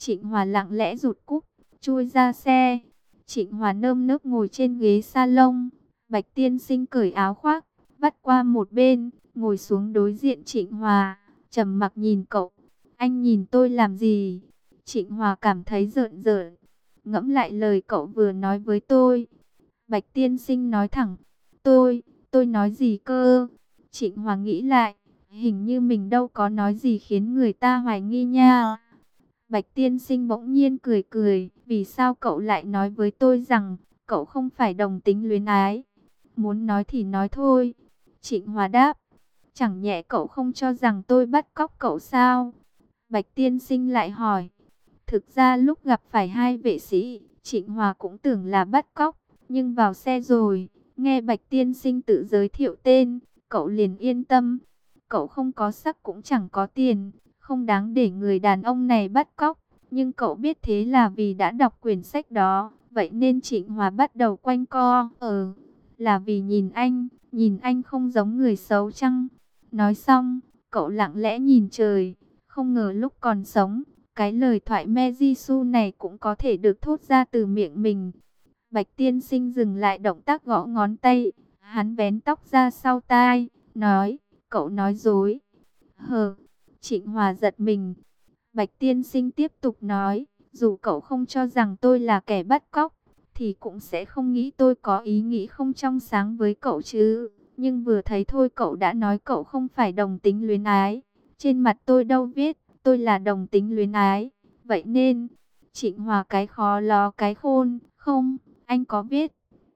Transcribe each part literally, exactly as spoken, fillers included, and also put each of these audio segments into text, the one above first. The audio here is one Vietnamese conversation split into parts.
Trịnh Hòa lặng lẽ rụt cúc, chui ra xe. Trịnh Hòa nơm nớp ngồi trên ghế salon. Bạch tiên sinh cởi áo khoác, vắt qua một bên, ngồi xuống đối diện Trịnh Hòa, trầm mặc nhìn cậu. Anh nhìn tôi làm gì? Trịnh Hòa cảm thấy rợn rợn. Ngẫm lại lời cậu vừa nói với tôi. Bạch tiên sinh nói thẳng. Tôi, tôi nói gì cơ? Trịnh Hòa nghĩ lại, hình như mình đâu có nói gì khiến người ta hoài nghi nha. Bạch tiên sinh bỗng nhiên cười cười. Vì sao cậu lại nói với tôi rằng cậu không phải đồng tính luyến ái? Muốn nói thì nói thôi. Trịnh Hòa đáp. Chẳng nhẽ cậu không cho rằng tôi bắt cóc cậu sao? Bạch tiên sinh lại hỏi. Thực ra lúc gặp phải hai vệ sĩ, Trịnh Hòa cũng tưởng là bắt cóc. Nhưng vào xe rồi, nghe Bạch tiên sinh tự giới thiệu tên, cậu liền yên tâm. Cậu không có sắc cũng chẳng có tiền, không đáng để người đàn ông này bắt cóc. Nhưng cậu biết thế là vì đã đọc quyển sách đó. Vậy nên Trịnh Hòa bắt đầu quanh co. Ờ, là vì nhìn anh, nhìn anh không giống người xấu chăng? Nói xong, cậu lặng lẽ nhìn trời. Không ngờ lúc còn sống, cái lời thoại Mejisu này cũng có thể được thốt ra từ miệng mình. Bạch tiên sinh dừng lại động tác gõ ngón tay. Hắn vén tóc ra sau tai, nói, cậu nói dối. Hờ, Trịnh Hòa giật mình. Bạch tiên sinh tiếp tục nói, dù cậu không cho rằng tôi là kẻ bắt cóc, thì cũng sẽ không nghĩ tôi có ý nghĩ không trong sáng với cậu chứ. Nhưng vừa thấy thôi cậu đã nói cậu không phải đồng tính luyến ái. Trên mặt tôi đâu viết, tôi là đồng tính luyến ái. Vậy nên, Trịnh Hòa cái khó ló cái khôn, không, anh có viết.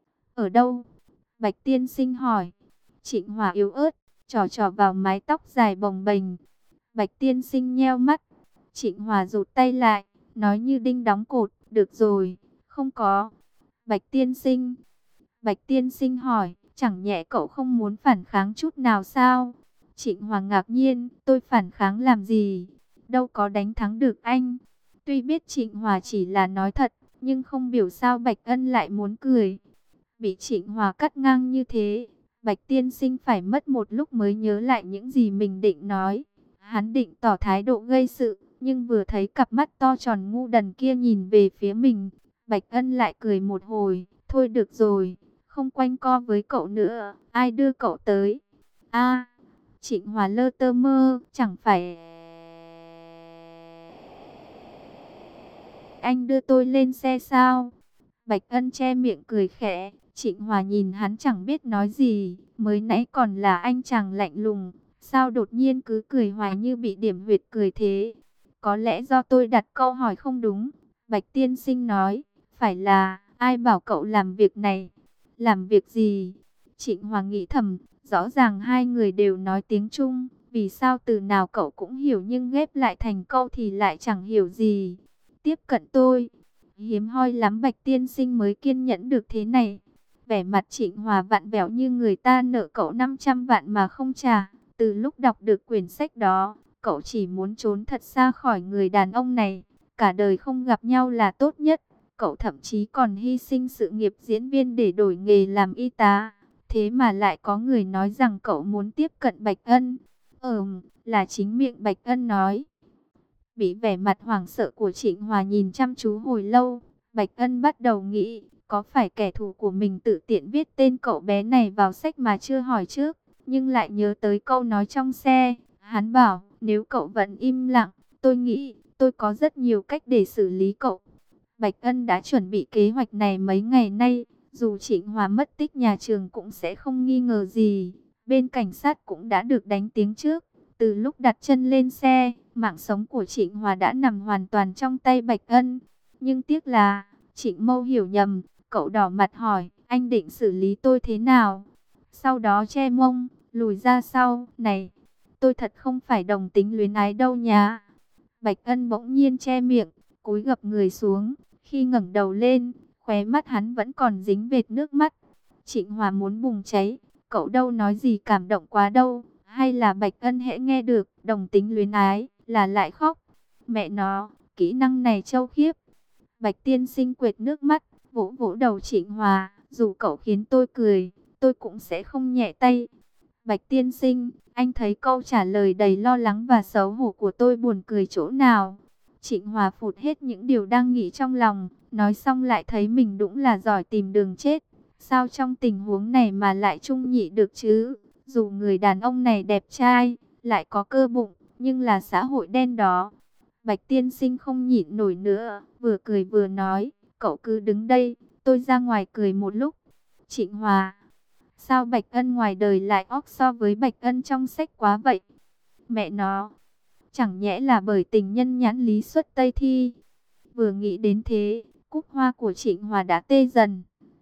Ở đâu? Bạch tiên sinh hỏi. Trịnh Hòa yếu ớt, trò trò vào mái tóc dài bồng bềnh. Bạch tiên sinh nheo mắt. Trịnh Hòa rụt tay lại, nói như đinh đóng cột, được rồi, không có. Bạch tiên sinh. Bạch tiên sinh hỏi, chẳng nhẽ cậu không muốn phản kháng chút nào sao? Trịnh Hòa ngạc nhiên, tôi phản kháng làm gì? Đâu có đánh thắng được anh. Tuy biết Trịnh Hòa chỉ là nói thật, nhưng không hiểu sao Bạch Ân lại muốn cười. Bị Trịnh Hòa cắt ngang như thế, Bạch tiên sinh phải mất một lúc mới nhớ lại những gì mình định nói. Hắn định tỏ thái độ gây sự, nhưng vừa thấy cặp mắt to tròn ngu đần kia nhìn về phía mình, Bạch Ân lại cười một hồi. Thôi được rồi, không quanh co với cậu nữa, ai đưa cậu tới? A, Trịnh Hòa lơ tơ mơ, chẳng phải anh đưa tôi lên xe sao? Bạch Ân che miệng cười khẽ. Trịnh Hòa nhìn hắn chẳng biết nói gì, mới nãy còn là anh chàng lạnh lùng, sao đột nhiên cứ cười hoài như bị điểm huyệt cười thế? Có lẽ do tôi đặt câu hỏi không đúng. Bạch tiên sinh nói, phải là, ai bảo cậu làm việc này? Làm việc gì? Trịnh Hòa nghĩ thầm, rõ ràng hai người đều nói tiếng Trung, vì sao từ nào cậu cũng hiểu nhưng ghép lại thành câu thì lại chẳng hiểu gì. Tiếp cận tôi. Hiếm hoi lắm Bạch tiên sinh mới kiên nhẫn được thế này. Vẻ mặt Trịnh Hòa vặn vẹo như người ta nợ cậu năm trăm vạn mà không trả. Từ lúc đọc được quyển sách đó, cậu chỉ muốn trốn thật xa khỏi người đàn ông này. Cả đời không gặp nhau là tốt nhất. Cậu thậm chí còn hy sinh sự nghiệp diễn viên để đổi nghề làm y tá. Thế mà lại có người nói rằng cậu muốn tiếp cận Bạch Ân. Ừm, là chính miệng Bạch Ân nói. Bị vẻ mặt hoảng sợ của Trịnh Hòa nhìn chăm chú hồi lâu, Bạch Ân bắt đầu nghĩ, có phải kẻ thù của mình tự tiện viết tên cậu bé này vào sách mà chưa hỏi trước, nhưng lại nhớ tới câu nói trong xe. Hắn bảo, nếu cậu vẫn im lặng, tôi nghĩ, tôi có rất nhiều cách để xử lý cậu. Bạch Ân đã chuẩn bị kế hoạch này mấy ngày nay, dù Trịnh Hòa mất tích nhà trường cũng sẽ không nghi ngờ gì. Bên cảnh sát cũng đã được đánh tiếng trước. Từ lúc đặt chân lên xe, mạng sống của Trịnh Hòa đã nằm hoàn toàn trong tay Bạch Ân. Nhưng tiếc là, Trịnh Mâu hiểu nhầm, cậu đỏ mặt hỏi, anh định xử lý tôi thế nào? Sau đó che mông, lùi ra sau, này, tôi thật không phải đồng tính luyến ái đâu nhá. Bạch Ân bỗng nhiên che miệng, cúi gập người xuống, khi ngẩng đầu lên, khóe mắt hắn vẫn còn dính vệt nước mắt. Trịnh Hòa muốn bùng cháy, cậu đâu nói gì cảm động quá đâu. Hay là Bạch Ân hễ nghe được đồng tính luyến ái là lại khóc? Mẹ nó, kỹ năng này trâu khiếp. Bạch tiên sinh quệt nước mắt, vỗ vỗ đầu Trịnh Hòa, dù cậu khiến tôi cười, tôi cũng sẽ không nhẹ tay. Bạch tiên sinh, anh thấy câu trả lời đầy lo lắng và xấu hổ của tôi buồn cười chỗ nào? Trịnh Hòa phụt hết những điều đang nghĩ trong lòng, nói xong lại thấy mình đúng là giỏi tìm đường chết. Sao trong tình huống này mà lại chung nhị được chứ? Dù người đàn ông này đẹp trai, lại có cơ bụng, nhưng là xã hội đen đó. Bạch tiên sinh không nhịn nổi nữa, vừa cười vừa nói, cậu cứ đứng đây, tôi ra ngoài cười một lúc. Trịnh Hòa, sao Bạch Ân ngoài đời lại óc so với Bạch Ân trong sách quá vậy? Mẹ nó, chẳng nhẽ là bởi tình nhân nhãn lý xuất Tây Thi. Vừa nghĩ đến thế, cúc hoa của Trịnh Hòa đã tê dần.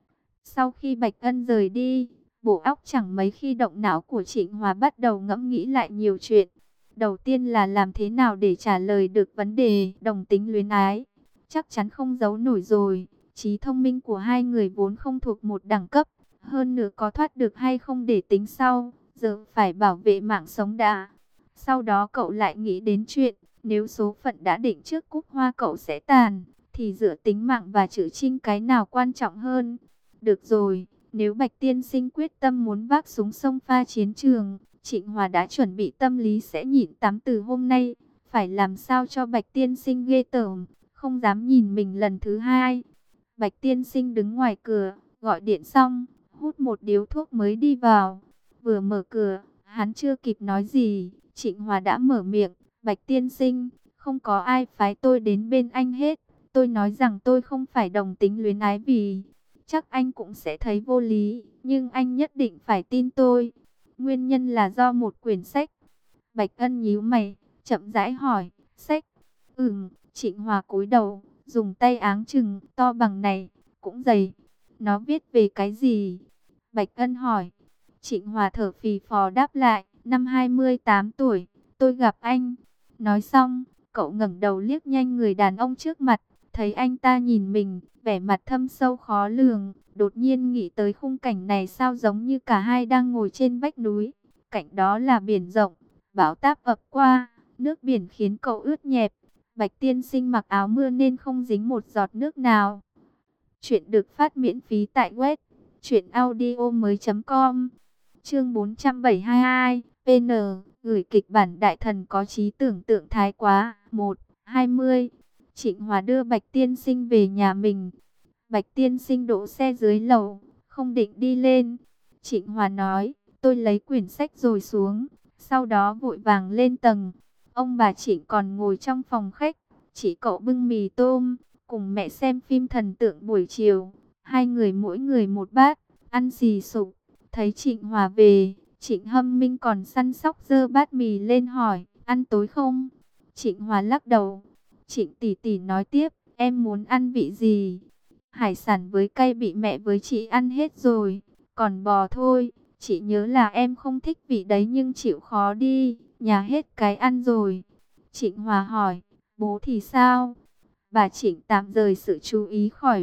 Sau khi Bạch Ân rời đi, bộ óc chẳng mấy khi động não của Trịnh Hòa bắt đầu ngẫm nghĩ lại nhiều chuyện. Đầu tiên là làm thế nào để trả lời được vấn đề đồng tính luyến ái. Chắc chắn không giấu nổi rồi, trí thông minh của hai người vốn không thuộc một đẳng cấp. Hơn nữa có thoát được hay không để tính sau, giờ phải bảo vệ mạng sống đã. Sau đó cậu lại nghĩ đến chuyện, nếu số phận đã định trước cúc hoa cậu sẽ tàn, thì giữa tính mạng và chữ trinh cái nào quan trọng hơn. Được rồi, nếu Bạch Tiên Sinh quyết tâm muốn vác súng sông pha chiến trường, Trịnh Hòa đã chuẩn bị tâm lý sẽ nhịn tám từ hôm nay. Phải làm sao cho Bạch Tiên Sinh ghê tởm, không dám nhìn mình lần thứ hai. Bạch Tiên Sinh đứng ngoài cửa, gọi điện xong, hút một điếu thuốc mới đi vào. Vừa mở cửa, hắn chưa kịp nói gì, Trịnh Hòa đã mở miệng. Bạch Tiên Sinh, không có ai phái tôi đến bên anh hết. Tôi nói rằng tôi không phải đồng tính luyến ái vì... Chắc anh cũng sẽ thấy vô lý, nhưng anh nhất định phải tin tôi. Nguyên nhân là do một quyển sách. Bạch Ân nhíu mày, chậm rãi hỏi, sách? Ừm, Trịnh Hòa cúi đầu, dùng tay áng chừng, to bằng này, cũng dày. Nó viết về cái gì? Bạch Ân hỏi. Trịnh Hòa thở phì phò đáp lại, năm hai mươi tám tuổi, tôi gặp anh. Nói xong, cậu ngẩng đầu liếc nhanh người đàn ông trước mặt. Thấy anh ta nhìn mình, vẻ mặt thâm sâu khó lường, đột nhiên nghĩ tới khung cảnh này sao giống như cả hai đang ngồi trên vách núi. Cạnh đó là biển rộng, bão táp ập qua, nước biển khiến cậu ướt nhẹp. Bạch Tiên Sinh mặc áo mưa nên không dính một giọt nước nào. Chuyện được phát miễn phí tại web truyện audio mới chấm com. Chương bốn trăm bảy mươi hai, pê en, gửi kịch bản đại thần có trí tưởng tượng thái quá. một, hai mươi. Trịnh Hòa đưa Bạch Tiên Sinh về nhà mình. Bạch Tiên Sinh đỗ xe dưới lầu, không định đi lên. Trịnh Hòa nói, tôi lấy quyển sách rồi xuống, sau đó vội vàng lên tầng. Ông bà Trịnh còn ngồi trong phòng khách, chỉ cậu bưng mì tôm, cùng mẹ xem phim thần tượng buổi chiều. Hai người mỗi người một bát, ăn xì sụp. Thấy Trịnh Hòa về, Trịnh Hâm Minh còn săn sóc dơ bát mì lên hỏi, ăn tối không? Trịnh Hòa lắc đầu. Trịnh tỷ tỷ nói tiếp, em muốn ăn vị gì? Hải sản với cay bị mẹ với chị ăn hết rồi, còn bò thôi. Chị nhớ là em không thích vị đấy nhưng chịu khó đi, nhà hết cái ăn rồi. Trịnh Hòa hỏi, bố thì sao? Bà Trịnh tạm rời sự chú ý khỏi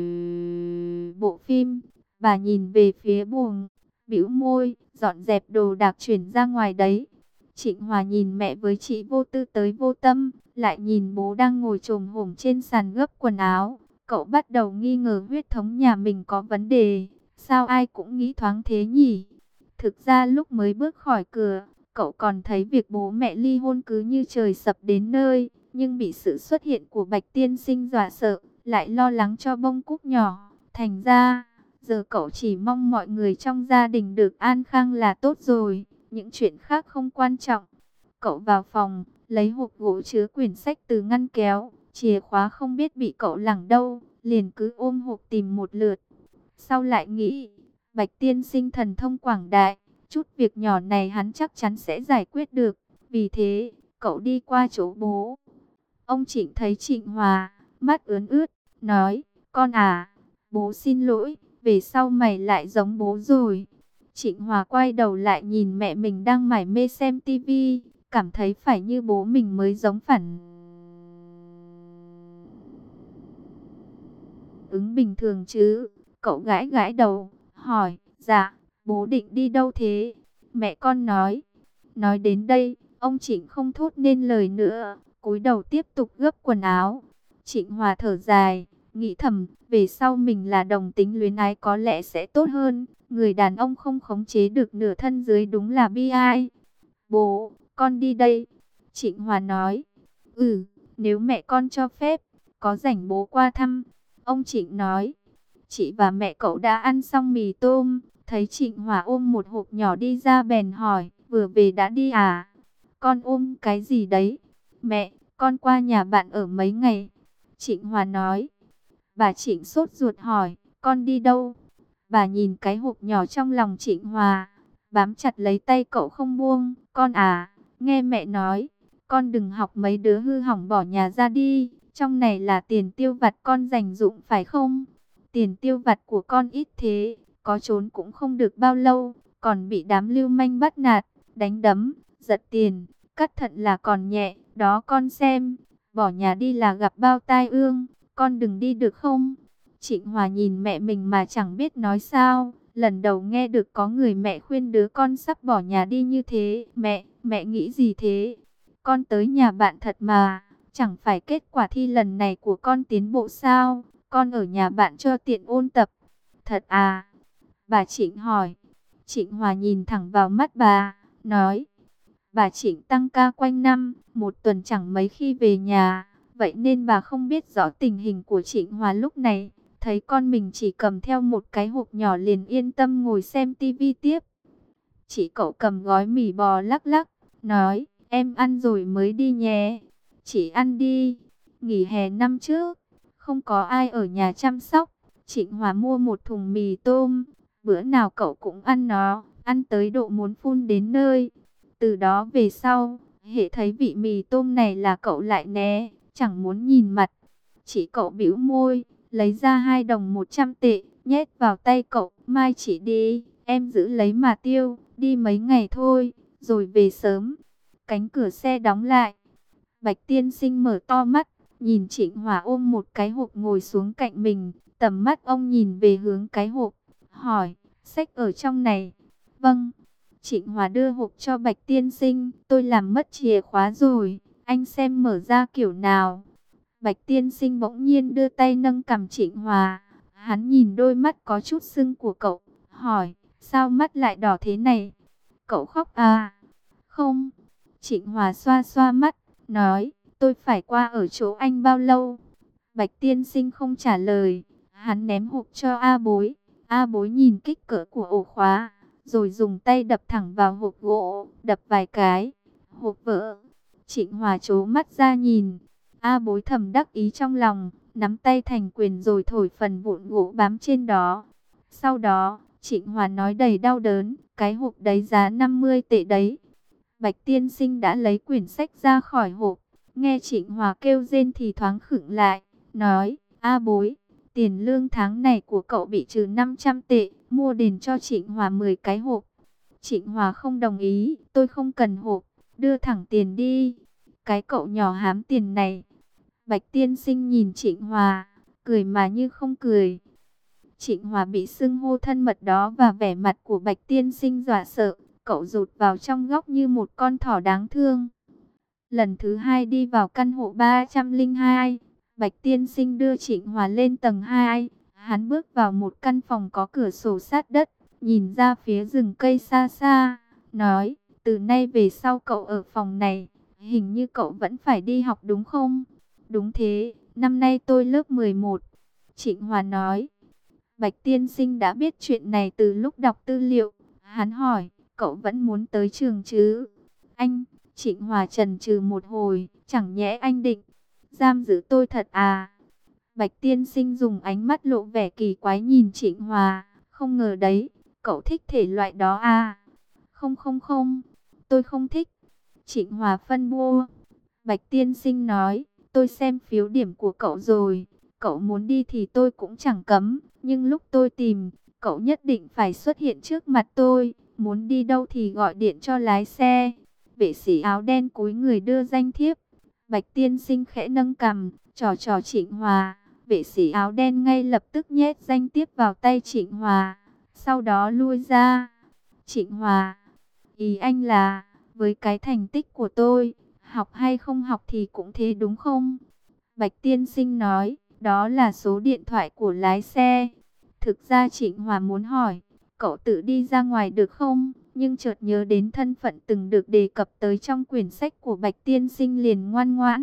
bộ phim. Bà nhìn về phía buồng, bĩu môi, dọn dẹp đồ đạc chuyển ra ngoài đấy. Trịnh Hòa nhìn mẹ với chị vô tư tới vô tâm, lại nhìn bố đang ngồi chồm hổm trên sàn gấp quần áo. Cậu bắt đầu nghi ngờ huyết thống nhà mình có vấn đề. Sao ai cũng nghĩ thoáng thế nhỉ? Thực ra lúc mới bước khỏi cửa, cậu còn thấy việc bố mẹ ly hôn cứ như trời sập đến nơi. Nhưng bị sự xuất hiện của Bạch Tiên Sinh dọa sợ, lại lo lắng cho bông cúc nhỏ. Thành ra, giờ cậu chỉ mong mọi người trong gia đình được an khang là tốt rồi. Những chuyện khác không quan trọng. Cậu vào phòng, lấy hộp gỗ chứa quyển sách từ ngăn kéo. Chìa khóa không biết bị cậu lẳng đâu, liền cứ ôm hộp tìm một lượt. Sau lại nghĩ, Bạch Tiên Sinh thần thông quảng đại, chút việc nhỏ này hắn chắc chắn sẽ giải quyết được. Vì thế, cậu đi qua chỗ bố. Ông Trịnh thấy Trịnh Hòa, mắt ướn ướt, nói, con à, bố xin lỗi, về sau mày lại giống bố rồi. Trịnh Hòa quay đầu lại nhìn mẹ mình đang mải mê xem tivi, cảm thấy phải như bố mình mới giống phản ứng bình thường chứ. Cậu gãi gãi đầu, hỏi, dạ, bố định đi đâu thế? Mẹ con nói. Nói đến đây, ông Trịnh không thốt nên lời nữa, cúi đầu tiếp tục gấp quần áo. Trịnh Hòa thở dài, nghĩ thầm, về sau mình là đồng tính luyến ái có lẽ sẽ tốt hơn. Người đàn ông không khống chế được nửa thân dưới đúng là bi ai. Bố, con đi đây. Trịnh Hòa nói. Ừ, nếu mẹ con cho phép, có rảnh bố qua thăm. Ông Trịnh nói. Chị và mẹ cậu đã ăn xong mì tôm, thấy Trịnh Hòa ôm một hộp nhỏ đi ra bèn hỏi, vừa về đã đi à? Con ôm cái gì đấy? Mẹ, con qua nhà bạn ở mấy ngày. Trịnh Hòa nói. Bà Trịnh sốt ruột hỏi, con đi đâu? Bà nhìn cái hộp nhỏ trong lòng Trịnh Hòa, bám chặt lấy tay cậu không buông. Con à, nghe mẹ nói, con đừng học mấy đứa hư hỏng bỏ nhà ra đi. Trong này là tiền tiêu vặt con dành dụm phải không? Tiền tiêu vặt của con ít thế, có trốn cũng không được bao lâu, còn bị đám lưu manh bắt nạt, đánh đấm, giật tiền, cắt thận là còn nhẹ. Đó con xem, bỏ nhà đi là gặp bao tai ương, con đừng đi được không? Trịnh Hòa nhìn mẹ mình mà chẳng biết nói sao. Lần đầu nghe được có người mẹ khuyên đứa con sắp bỏ nhà đi như thế. Mẹ, mẹ nghĩ gì thế? Con tới nhà bạn thật mà, chẳng phải kết quả thi lần này của con tiến bộ sao? Con ở nhà bạn cho tiện ôn tập. Thật à? Bà Trịnh hỏi. Trịnh Hòa nhìn thẳng vào mắt bà, nói. Bà Trịnh tăng ca quanh năm, một tuần chẳng mấy khi về nhà. Vậy nên bà không biết rõ tình hình của Trịnh Hòa lúc này. Thấy con mình chỉ cầm theo một cái hộp nhỏ liền yên tâm ngồi xem tivi tiếp. Chị cậu cầm gói mì bò lắc lắc, nói, em ăn rồi mới đi nhé. Chị ăn đi, nghỉ hè năm trước, không có ai ở nhà chăm sóc. Trịnh Hòa mua một thùng mì tôm, bữa nào cậu cũng ăn nó, ăn tới độ muốn phun đến nơi. Từ đó về sau, hễ thấy vị mì tôm này là cậu lại né, chẳng muốn nhìn mặt. Chị cậu bĩu môi, lấy ra hai đồng một trăm tệ, nhét vào tay cậu. Mai chị đi, em giữ lấy mà tiêu, đi mấy ngày thôi, rồi về sớm. Cánh cửa xe đóng lại. Bạch tiên sinh mở to mắt, nhìn Trịnh Hòa ôm một cái hộp ngồi xuống cạnh mình. Tầm mắt ông nhìn về hướng cái hộp, hỏi, sách ở trong này. Vâng. Trịnh Hòa đưa hộp cho Bạch tiên sinh. Tôi làm mất chìa khóa rồi, anh xem mở ra kiểu nào. Bạch tiên sinh bỗng nhiên đưa tay nâng cằm Trịnh Hòa. Hắn nhìn đôi mắt có chút sưng của cậu, hỏi, sao mắt lại đỏ thế này? Cậu khóc à? Không. Trịnh Hòa xoa xoa mắt, nói, tôi phải qua ở chỗ anh bao lâu? Bạch tiên sinh không trả lời, hắn ném hộp cho A Bối. A Bối nhìn kích cỡ của ổ khóa, rồi dùng tay đập thẳng vào hộp gỗ, đập vài cái, hộp vỡ. Trịnh Hòa trố mắt ra nhìn. A Bối thầm đắc ý trong lòng, nắm tay thành quyền rồi thổi phần vụn gỗ bám trên đó. Sau đó, Trịnh Hòa nói đầy đau đớn, cái hộp đấy giá năm mươi tệ đấy. Bạch tiên sinh đã lấy quyển sách ra khỏi hộp, nghe Trịnh Hòa kêu rên thì thoáng khựng lại, nói, A Bối, tiền lương tháng này của cậu bị trừ năm trăm tệ, mua đền cho Trịnh Hòa mười cái hộp. Trịnh Hòa không đồng ý, tôi không cần hộp, đưa thẳng tiền đi. Cái cậu nhỏ hám tiền này. Bạch tiên sinh nhìn Trịnh Hòa, cười mà như không cười. Trịnh Hòa bị xưng hô thân mật đó và vẻ mặt của Bạch tiên sinh dọa sợ, cậu rụt vào trong góc như một con thỏ đáng thương. Lần thứ hai đi vào căn hộ ba trăm lẻ hai, Bạch tiên sinh đưa Trịnh Hòa lên tầng hai. Hắn bước vào một căn phòng có cửa sổ sát đất, nhìn ra phía rừng cây xa xa, nói, từ nay về sau cậu ở phòng này, hình như cậu vẫn phải đi học đúng không? Đúng thế, năm nay tôi lớp mười một. Trịnh Hòa nói. Bạch tiên sinh đã biết chuyện này từ lúc đọc tư liệu. Hắn hỏi, cậu vẫn muốn tới trường chứ? Anh, Trịnh Hòa chần chừ một hồi, chẳng nhẽ anh định giam giữ tôi thật à? Bạch tiên sinh dùng ánh mắt lộ vẻ kỳ quái nhìn Trịnh Hòa. Không ngờ đấy, cậu thích thể loại đó à? Không không không, tôi không thích. Trịnh Hòa phân bua. Bạch tiên sinh nói, tôi xem phiếu điểm của cậu rồi. Cậu muốn đi thì tôi cũng chẳng cấm. Nhưng lúc tôi tìm, cậu nhất định phải xuất hiện trước mặt tôi. Muốn đi đâu thì gọi điện cho lái xe. Vệ sĩ áo đen cúi người đưa danh thiếp. Bạch tiên sinh khẽ nâng cằm, trò trò Trịnh Hòa. Vệ sĩ áo đen ngay lập tức nhét danh thiếp vào tay Trịnh Hòa. Sau đó lui ra. Trịnh Hòa, ý anh là, với cái thành tích của tôi, học hay không học thì cũng thế đúng không? Bạch tiên sinh nói, đó là số điện thoại của lái xe. Thực ra Trịnh Hòa muốn hỏi, cậu tự đi ra ngoài được không? Nhưng chợt nhớ đến thân phận từng được đề cập tới trong quyển sách của Bạch tiên sinh liền ngoan ngoãn, không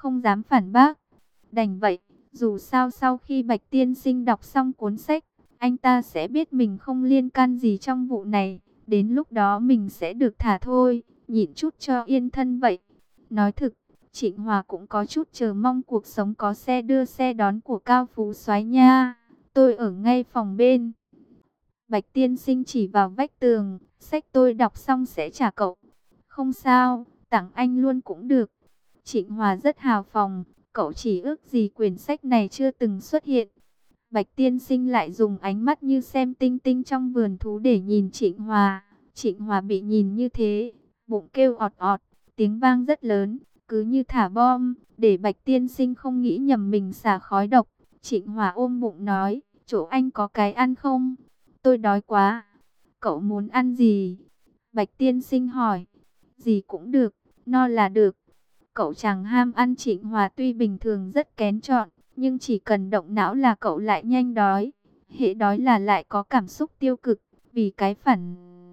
không dám phản bác. Đành vậy, dù sao sau khi Bạch tiên sinh đọc xong cuốn sách, anh ta sẽ biết mình không liên can gì trong vụ này. Đến lúc đó mình sẽ được thả thôi, nhịn chút cho yên thân vậy. Nói thực, Trịnh Hòa cũng có chút chờ mong cuộc sống có xe đưa xe đón của Cao Phú soái nha. Tôi ở ngay phòng bên. Bạch tiên sinh chỉ vào vách tường, sách tôi đọc xong sẽ trả cậu. Không sao, tặng anh luôn cũng được. Trịnh Hòa rất hào phóng, cậu chỉ ước gì quyển sách này chưa từng xuất hiện. Bạch tiên sinh lại dùng ánh mắt như xem tinh tinh trong vườn thú để nhìn Trịnh Hòa. Trịnh Hòa bị nhìn như thế, bụng kêu ọt ọt, tiếng vang rất lớn, cứ như thả bom, để Bạch tiên sinh không nghĩ nhầm mình xả khói độc. Trịnh Hòa ôm bụng nói, chỗ anh có cái ăn không? Tôi đói quá. Cậu muốn ăn gì? Bạch tiên sinh hỏi. Gì cũng được, no là được. Cậu chẳng ham ăn. Trịnh Hòa tuy bình thường rất kén chọn, nhưng chỉ cần động não là cậu lại nhanh đói. Hễ đói là lại có cảm xúc tiêu cực, vì cái phản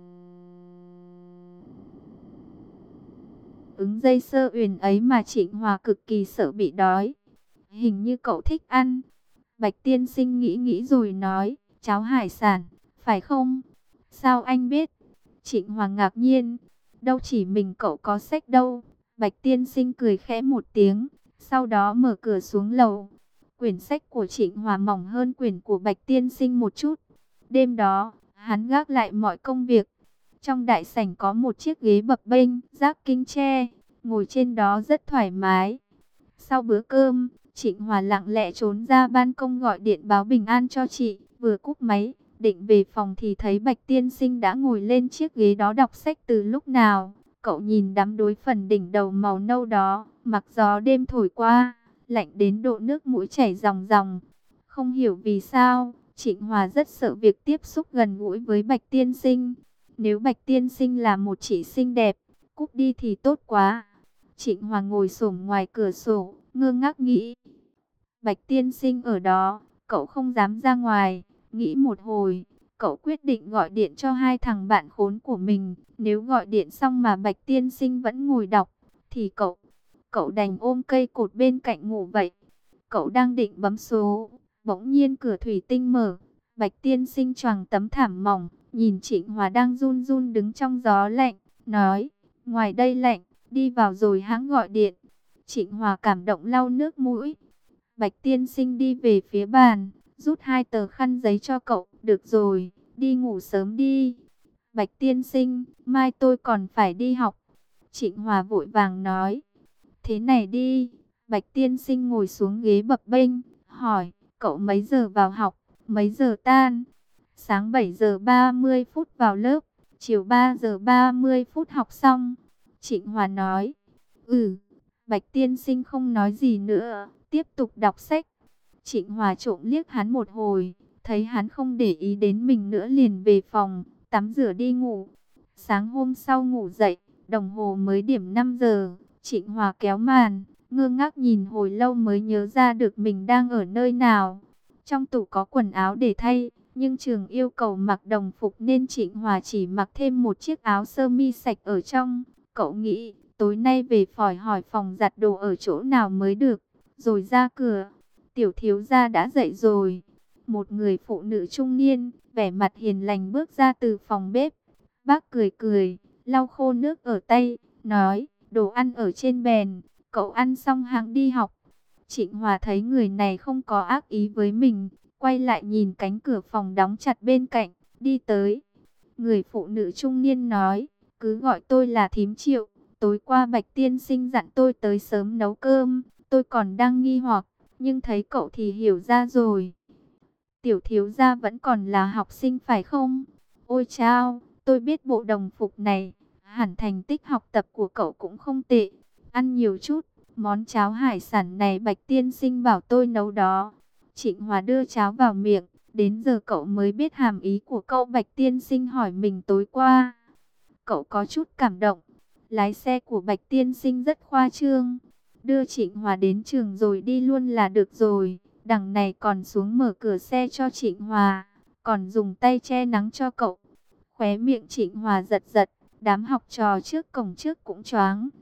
ứng dây sơ uyển ấy mà Trịnh Hòa cực kỳ sợ bị đói. Hình như cậu thích ăn. Bạch tiên sinh nghĩ nghĩ rồi nói, cháo hải sản, phải không? Sao anh biết? Trịnh Hòa ngạc nhiên, đâu chỉ mình cậu có sách đâu. Bạch tiên sinh cười khẽ một tiếng, sau đó mở cửa xuống lầu. Quyển sách của Trịnh Hòa mỏng hơn quyển của Bạch tiên sinh một chút. Đêm đó, hắn gác lại mọi công việc. Trong đại sảnh có một chiếc ghế bập bênh, rác kinh tre, ngồi trên đó rất thoải mái. Sau bữa cơm, Trịnh Hòa lặng lẽ trốn ra ban công gọi điện báo bình an cho chị, vừa cúp máy, định về phòng thì thấy Bạch tiên sinh đã ngồi lên chiếc ghế đó đọc sách từ lúc nào. Cậu nhìn đắm đuối phần đỉnh đầu màu nâu đó, mặc gió đêm thổi qua, lạnh đến độ nước mũi chảy ròng ròng. Không hiểu vì sao, Trịnh Hòa rất sợ việc tiếp xúc gần gũi với Bạch tiên sinh. Nếu Bạch tiên sinh là một chị xinh đẹp, cúp đi thì tốt quá. Trịnh Hòa ngồi xổm ngoài cửa sổ, ngơ ngác nghĩ. Bạch tiên sinh ở đó, cậu không dám ra ngoài. Nghĩ một hồi, cậu quyết định gọi điện cho hai thằng bạn khốn của mình. Nếu gọi điện xong mà Bạch tiên sinh vẫn ngồi đọc, thì cậu, cậu đành ôm cây cột bên cạnh ngủ vậy. Cậu đang định bấm số, bỗng nhiên cửa thủy tinh mở. Bạch tiên sinh choàng tấm thảm mỏng, nhìn Trịnh Hòa đang run run đứng trong gió lạnh, nói, ngoài đây lạnh, đi vào rồi hãng gọi điện. Trịnh Hòa cảm động lau nước mũi. Bạch tiên sinh đi về phía bàn, rút hai tờ khăn giấy cho cậu. Được rồi, đi ngủ sớm đi. Bạch tiên sinh, mai tôi còn phải đi học. Trịnh Hòa vội vàng nói. Thế này đi. Bạch tiên sinh ngồi xuống ghế bập bênh, hỏi, cậu mấy giờ vào học, mấy giờ tan? Sáng bảy giờ ba mươi phút vào lớp, chiều ba giờ ba mươi phút học xong. Trịnh Hòa nói, ừ. Bạch tiên sinh không nói gì nữa, tiếp tục đọc sách. Trịnh Hòa trộm liếc hắn một hồi, thấy hắn không để ý đến mình nữa liền về phòng, tắm rửa đi ngủ. Sáng hôm sau ngủ dậy, đồng hồ mới điểm năm giờ, Trịnh Hòa kéo màn, ngơ ngác nhìn hồi lâu mới nhớ ra được mình đang ở nơi nào. Trong tủ có quần áo để thay, nhưng trường yêu cầu mặc đồng phục nên Trịnh Hòa chỉ mặc thêm một chiếc áo sơ mi sạch ở trong. Cậu nghĩ, tối nay về phỏi hỏi phòng giặt đồ ở chỗ nào mới được, rồi ra cửa. Tiểu thiếu gia đã dậy rồi. Một người phụ nữ trung niên, vẻ mặt hiền lành bước ra từ phòng bếp. Bác cười cười, lau khô nước ở tay, nói, đồ ăn ở trên bèn, cậu ăn xong hãng đi học. Trịnh Hòa thấy người này không có ác ý với mình, quay lại nhìn cánh cửa phòng đóng chặt bên cạnh, đi tới. Người phụ nữ trung niên nói, cứ gọi tôi là thím Triệu. Tối qua Bạch tiên sinh dặn tôi tới sớm nấu cơm, tôi còn đang nghi hoặc, nhưng thấy cậu thì hiểu ra rồi. Tiểu thiếu gia vẫn còn là học sinh phải không? Ôi chao, tôi biết bộ đồng phục này, hẳn thành tích học tập của cậu cũng không tệ. Ăn nhiều chút, món cháo hải sản này Bạch tiên sinh bảo tôi nấu đó. Trịnh Hòa đưa cháo vào miệng, đến giờ cậu mới biết hàm ý của câu Bạch tiên sinh hỏi mình tối qua. Cậu có chút cảm động. Lái xe của Bạch tiên sinh rất khoa trương. Đưa Trịnh Hòa đến trường rồi đi luôn là được rồi. Đằng này còn xuống mở cửa xe cho Trịnh Hòa, còn dùng tay che nắng cho cậu. Khóe miệng Trịnh Hòa giật giật, đám học trò trước cổng trước cũng choáng.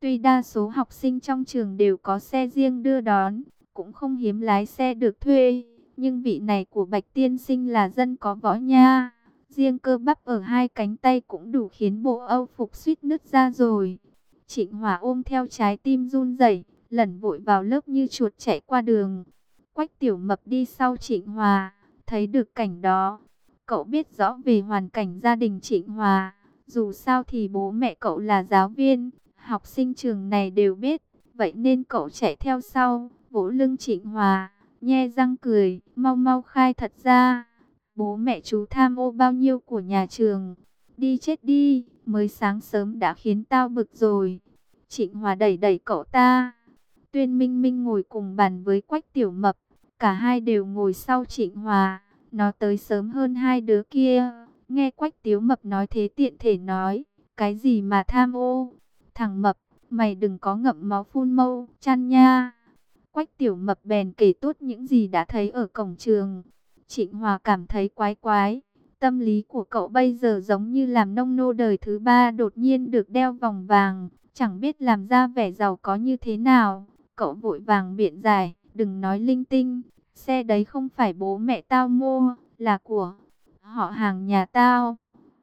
Tuy đa số học sinh trong trường đều có xe riêng đưa đón, cũng không hiếm lái xe được thuê, nhưng vị này của Bạch tiên sinh là dân có võ nha. Riêng cơ bắp ở hai cánh tay cũng đủ khiến bộ âu phục suýt nứt ra rồi. Trịnh Hòa ôm theo trái tim run rẩy, lẩn vội vào lớp như chuột chạy qua đường. Quách Tiểu Mập đi sau Trịnh Hòa, thấy được cảnh đó. Cậu biết rõ về hoàn cảnh gia đình Trịnh Hòa. Dù sao thì bố mẹ cậu là giáo viên, học sinh trường này đều biết. Vậy nên cậu chạy theo sau, vỗ lưng Trịnh Hòa, nhe răng cười, mau mau khai thật ra. Bố mẹ chú tham ô bao nhiêu của nhà trường. Đi chết đi, mới sáng sớm đã khiến tao bực rồi. Trịnh Hòa đẩy đẩy cậu ta. Tuyên Minh Minh ngồi cùng bàn với Quách Tiểu Mập. Cả hai đều ngồi sau Trịnh Hòa. Nó tới sớm hơn hai đứa kia. Nghe Quách Tiểu Mập nói thế tiện thể nói. Cái gì mà tham ô? Thằng Mập, mày đừng có ngậm máu phun mâu, chăn nha. Quách Tiểu Mập bèn kể tốt những gì đã thấy ở cổng trường. Trịnh Hòa cảm thấy quái quái. Tâm lý của cậu bây giờ giống như làm nông nô đời thứ ba đột nhiên được đeo vòng vàng. Chẳng biết làm ra vẻ giàu có như thế nào. Cậu vội vàng biện giải, đừng nói linh tinh. Xe đấy không phải bố mẹ tao mua, là của họ hàng nhà tao.